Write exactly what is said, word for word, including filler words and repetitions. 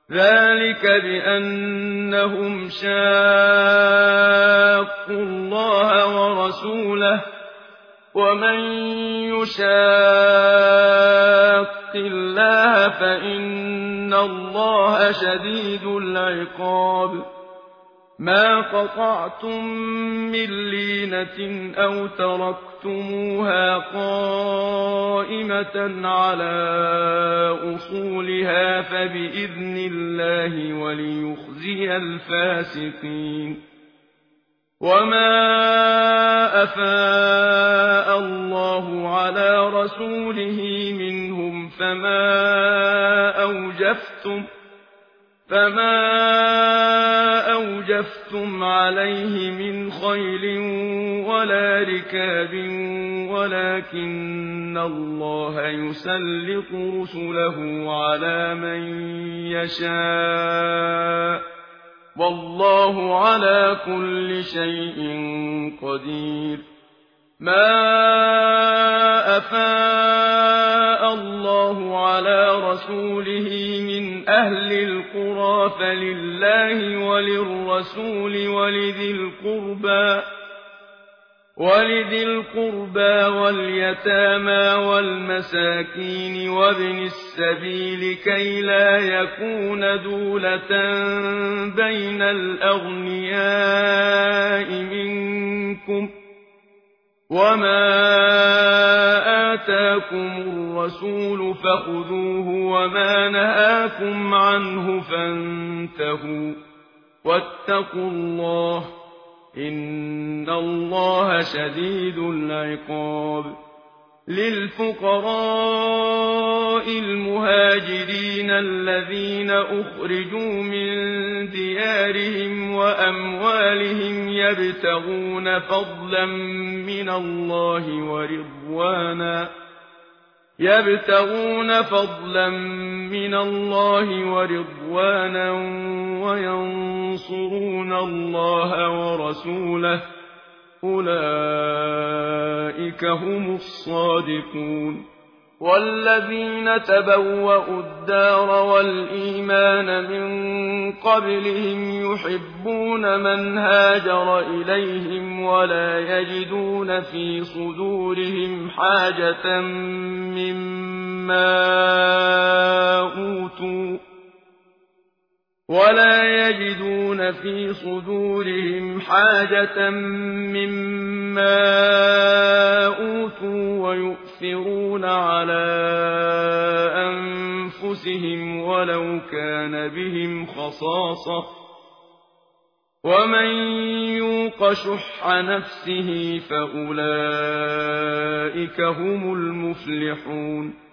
ذلك بأنهم شاقوا الله ورسوله ومن يشاق الله فإن الله شديد العقاب ما قطعتم من لينة أو تركتموها قائمة على أصولها فبإذن الله وليخزي الفاسقين وما أفاء الله على رسوله منهم فما أوجفتم فما أوجفتم عليه من خيل ولا ركاب ولكن الله يسلط رسله على من يشاء والله على كل شيء قدير ما أفاء الله على رسوله من أهل القرى فلله وللرسول ولذي القربى ولذي القربى واليتامى والمساكين وابن السبيل كي لا يكون دولة بين الأغنياء منكم وما آتاكم الرسول فخذوه وما نهاكم عنه فانتهوا واتقوا الله إن الله شديد العقاب للفقراء المهاجرين الذين أخرجوا من ديارهم وأموالهم يبتغون فضلا من الله ورضوانا يبتغون فضلا من الله ورضوانا وينصرون الله ورسوله أولئك هم الصادقون والذين تبوأوا الدار والإيمان من قبلهم يحبون من هاجر إليهم ولا يجدون في صدورهم حاجة مما أوتوا ولا يجدون في صدورهم حاجة مما أوتوا ويؤثرون على أنفسهم ولو كان بهم خصاصة ومن يوق شح نفسه فأولئك هم المفلحون